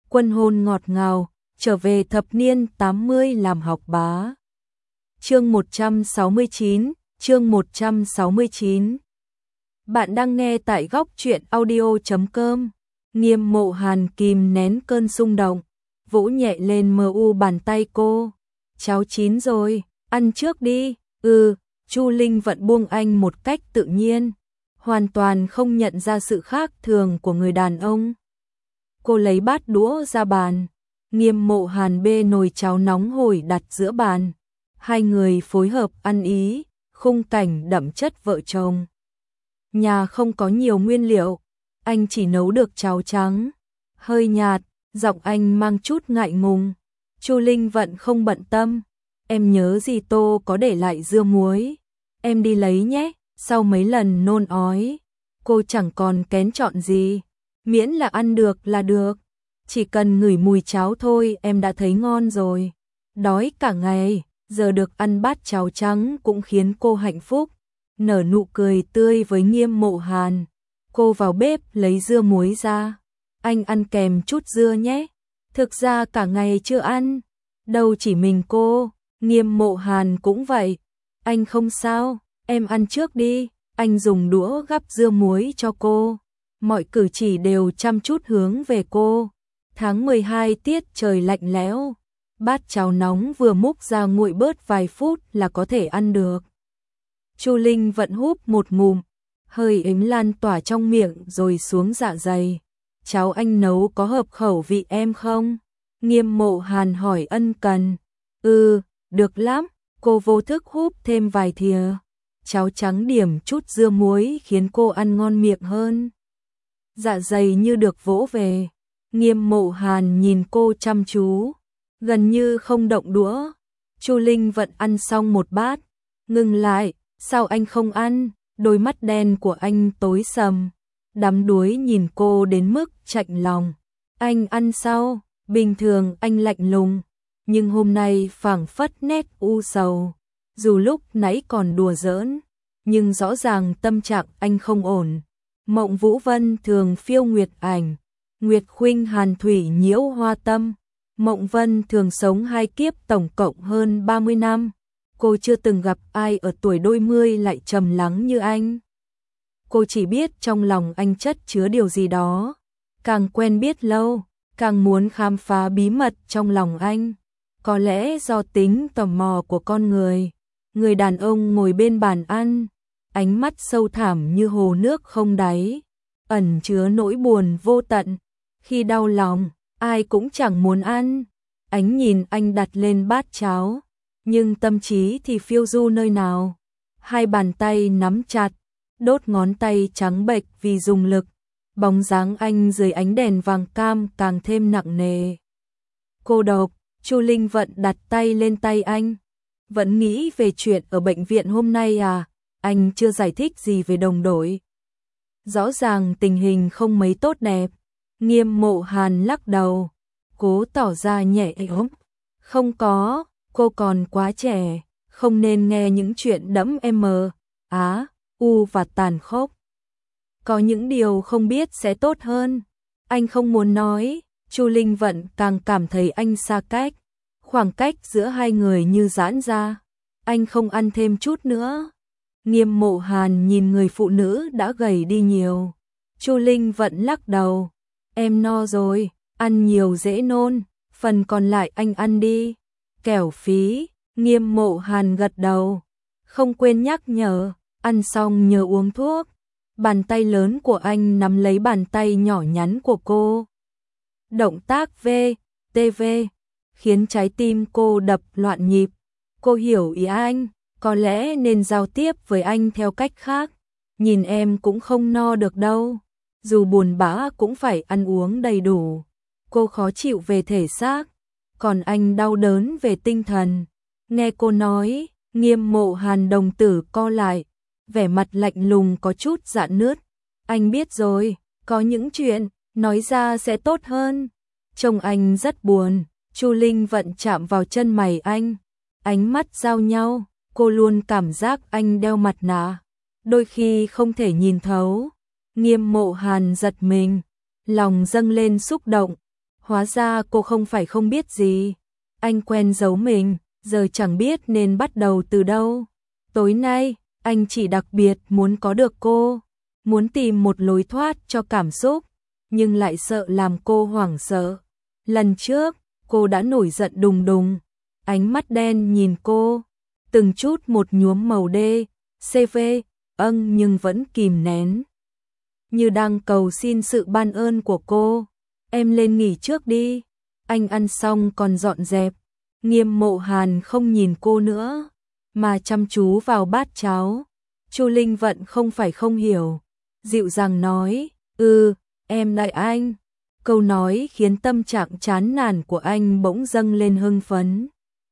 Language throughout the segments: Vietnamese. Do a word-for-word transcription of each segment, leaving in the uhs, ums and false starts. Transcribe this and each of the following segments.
Quân hôn ngọt ngào, trở về thập niên tám mươi làm học bá. Chương một trăm sáu mươi chín, chương một trăm sáu mươi chín. Bạn đang nghe tại góc truyện audio chấm com. Nghiêm Mộ Hàn kìm nén cơn xung động, vỗ nhẹ lên mờ u bàn tay cô. Cháo chín rồi, ăn trước đi. Ừ, Chu Linh Vận buông anh một cách tự nhiên, hoàn toàn không nhận ra sự khác thường của người đàn ông. Cô lấy bát đũa ra bàn, Nghiêm Mộ Hàn bê nồi cháo nóng hổi đặt giữa bàn. Hai người phối hợp ăn ý, khung cảnh đậm chất vợ chồng. Nhà không có nhiều nguyên liệu, anh chỉ nấu được cháo trắng, hơi nhạt, giọng anh mang chút ngại ngùng. Chu Linh Vận không bận tâm, em nhớ dì Tô có để lại dưa muối, em đi lấy nhé. Sau mấy lần nôn ói, cô chẳng còn kén chọn gì, miễn là ăn được là được, chỉ cần ngửi mùi cháo thôi em đã thấy ngon rồi. Đói cả ngày, giờ được ăn bát cháo trắng cũng khiến cô hạnh phúc, nở nụ cười tươi với Nghiêm Mộ Hàn. Cô vào bếp lấy dưa muối ra, anh ăn kèm chút dưa nhé. Thực ra cả ngày chưa ăn, đâu chỉ mình cô. Nghiêm Mộ Hàn cũng vậy, anh không sao, em ăn trước đi. Anh dùng đũa gắp dưa muối cho cô, mọi cử chỉ đều chăm chút hướng về cô. Tháng mười hai tiết trời lạnh lẽo, bát cháo nóng vừa múc ra nguội bớt vài phút là có thể ăn được. Chu Linh Vận húp một ngụm, hơi ấm lan tỏa trong miệng rồi xuống dạ dày. Cháo anh nấu có hợp khẩu vị em không? Nghiêm Mộ Hàn hỏi ân cần. Ừ, được lắm. Cô vô thức húp thêm vài thìa. Cháo trắng điểm chút dưa muối khiến cô ăn ngon miệng hơn. Dạ dày như được vỗ về. Nghiêm Mộ Hàn nhìn cô chăm chú, gần như không động đũa. Chu Linh Vận ăn xong một bát, ngừng lại. Sao anh không ăn? Đôi mắt đen của anh tối sầm, đắm đuối nhìn cô đến mức chạnh lòng. Anh ăn sau, bình thường anh lạnh lùng, nhưng hôm nay phảng phất nét u sầu. Dù lúc nãy còn đùa giỡn, nhưng rõ ràng tâm trạng anh không ổn. Mộng Vũ Vân thường phiêu nguyệt ảnh, Nguyệt khuynh hàn thủy nhiễu hoa tâm. Mộng Vân thường sống hai kiếp tổng cộng hơn ba mươi năm. Cô chưa từng gặp ai ở tuổi đôi mươi lại trầm lắng như anh. Cô chỉ biết trong lòng anh chất chứa điều gì đó. Càng quen biết lâu, càng muốn khám phá bí mật trong lòng anh. Có lẽ do tính tò mò của con người. Người đàn ông ngồi bên bàn ăn, ánh mắt sâu thẳm như hồ nước không đáy, ẩn chứa nỗi buồn vô tận. Khi đau lòng, ai cũng chẳng muốn ăn. Ánh nhìn anh đặt lên bát cháo, nhưng tâm trí thì phiêu du nơi nào. Hai bàn tay nắm chặt, đốt ngón tay trắng bệch vì dùng lực. Bóng dáng anh dưới ánh đèn vàng cam càng thêm nặng nề. Cô độc. Chu Linh Vận đặt tay lên tay anh. Vẫn nghĩ về chuyện ở bệnh viện hôm nay à? Anh chưa giải thích gì về đồng đội. Rõ ràng tình hình không mấy tốt đẹp. Nghiêm Mộ Hàn lắc đầu, cố tỏ ra nhẹ ấm. Không có, cô còn quá trẻ, không nên nghe những chuyện đẫm m, á, u và tàn khốc. Có những điều không biết sẽ tốt hơn. Anh không muốn nói. Chu Linh Vận càng cảm thấy anh xa cách. Khoảng cách giữa hai người như giãn ra. Anh không ăn thêm chút nữa. Nghiêm Mộ Hàn nhìn người phụ nữ đã gầy đi nhiều. Chu Linh Vận lắc đầu. Em no rồi, ăn nhiều dễ nôn, phần còn lại anh ăn đi. Kẻo phí. Nghiêm Mộ Hàn gật đầu, không quên nhắc nhở, ăn xong nhớ uống thuốc. Bàn tay lớn của anh nắm lấy bàn tay nhỏ nhắn của cô. Động tác V, T V khiến trái tim cô đập loạn nhịp. Cô hiểu ý anh, có lẽ nên giao tiếp với anh theo cách khác. Nhìn em cũng không no được đâu, dù buồn bã cũng phải ăn uống đầy đủ. Cô khó chịu về thể xác, còn anh đau đớn về tinh thần. Nghe cô nói, Nghiêm Mộ Hàn đồng tử co lại, vẻ mặt lạnh lùng có chút rạn nứt. Anh biết rồi, có những chuyện nói ra sẽ tốt hơn. Trông anh rất buồn. Chu Linh Vận chạm vào chân mày anh, ánh mắt giao nhau. Cô luôn cảm giác anh đeo mặt nạ, đôi khi không thể nhìn thấu. Nghiêm Mộ Hàn giật mình, lòng dâng lên xúc động. Hóa ra cô không phải không biết gì. Anh quen giấu mình, giờ chẳng biết nên bắt đầu từ đâu. Tối nay, anh chỉ đặc biệt muốn có được cô, muốn tìm một lối thoát cho cảm xúc, nhưng lại sợ làm cô hoảng sợ. Lần trước, cô đã nổi giận đùng đùng, ánh mắt đen nhìn cô, từng chút một nhuốm màu đê, xê vê, âng nhưng vẫn kìm nén. Như đang cầu xin sự ban ơn của cô. Em lên nghỉ trước đi. Anh ăn xong còn dọn dẹp. Nghiêm Mộ Hàn không nhìn cô nữa, mà chăm chú vào bát cháo. Chu Linh Vận không phải không hiểu, dịu dàng nói, ừ, em đợi anh. Câu nói khiến tâm trạng chán nản của anh bỗng dâng lên hưng phấn.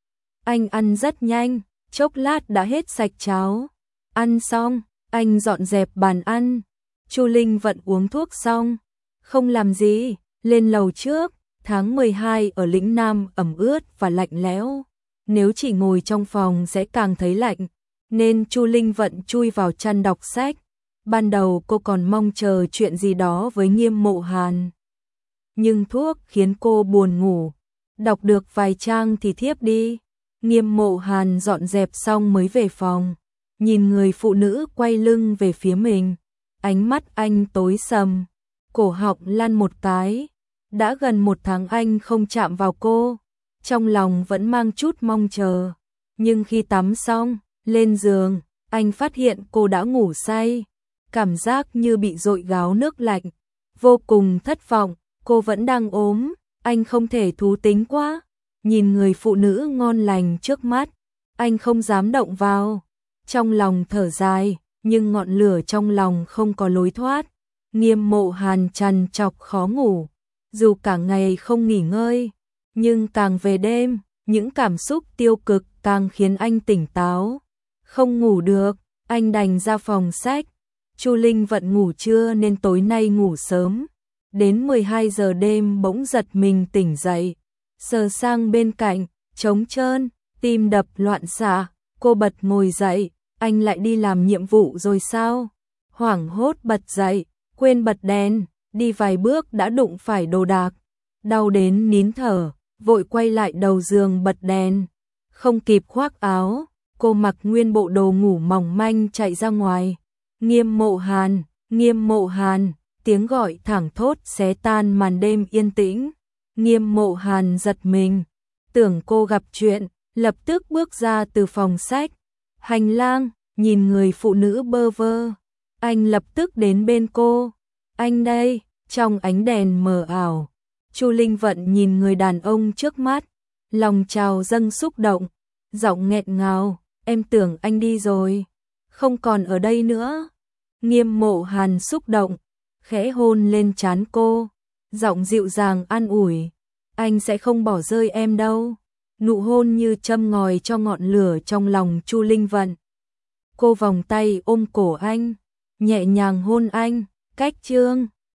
Anh ăn rất nhanh, chốc lát đã hết sạch cháo. Ăn xong, anh dọn dẹp bàn ăn. Chu Linh Vận uống thuốc xong, không làm gì, lên lầu trước. Tháng mười hai ở lĩnh Nam ẩm ướt và lạnh lẽo, nếu chỉ ngồi trong phòng sẽ càng thấy lạnh, nên Chu Linh Vận chui vào chăn đọc sách. Ban đầu cô còn mong chờ chuyện gì đó với Nghiêm Mộ Hàn, nhưng thuốc khiến cô buồn ngủ, đọc được vài trang thì thiếp đi. Nghiêm Mộ Hàn dọn dẹp xong mới về phòng, nhìn người phụ nữ quay lưng về phía mình, ánh mắt anh tối sầm, cổ họng lăn một cái. Đã gần một tháng anh không chạm vào cô, trong lòng vẫn mang chút mong chờ. Nhưng khi tắm xong, lên giường, anh phát hiện cô đã ngủ say. Cảm giác như bị dội gáo nước lạnh, vô cùng thất vọng. Cô vẫn đang ốm, anh không thể thú tính quá. Nhìn người phụ nữ ngon lành trước mắt, anh không dám động vào. Trong lòng thở dài, nhưng ngọn lửa trong lòng không có lối thoát. Nghiêm Mộ Hàn trằn trọc khó ngủ. Dù cả ngày không nghỉ ngơi, nhưng càng về đêm, những cảm xúc tiêu cực càng khiến anh tỉnh táo. Không ngủ được, anh đành ra phòng sách. Chu Linh Vận ngủ trưa nên tối nay ngủ sớm. Đến mười hai giờ đêm bỗng giật mình tỉnh dậy. Sờ sang bên cạnh, trống trơn, tim đập loạn xạ. Cô bật ngồi dậy, anh lại đi làm nhiệm vụ rồi sao? Hoảng hốt bật dậy, quên bật đèn. Đi vài bước đã đụng phải đồ đạc, đau đến nín thở, vội quay lại đầu giường bật đèn. Không kịp khoác áo, cô mặc nguyên bộ đồ ngủ mỏng manh chạy ra ngoài. Nghiêm Mộ Hàn, Nghiêm Mộ Hàn, tiếng gọi thẳng thốt xé tan màn đêm yên tĩnh. Nghiêm Mộ Hàn giật mình, tưởng cô gặp chuyện, lập tức bước ra từ phòng sách. Hành lang, nhìn người phụ nữ bơ vơ, anh lập tức đến bên cô. Anh đây. Trong ánh đèn mờ ảo, Chu Linh Vận nhìn người đàn ông trước mắt, lòng trào dâng xúc động, giọng nghẹn ngào, em tưởng anh đi rồi, không còn ở đây nữa. Nghiêm Mộ Hàn xúc động, khẽ hôn lên trán cô, giọng dịu dàng an ủi, anh sẽ không bỏ rơi em đâu. Nụ hôn như châm ngòi cho ngọn lửa trong lòng Chu Linh Vận. Cô vòng tay ôm cổ anh, nhẹ nhàng hôn anh, cách chương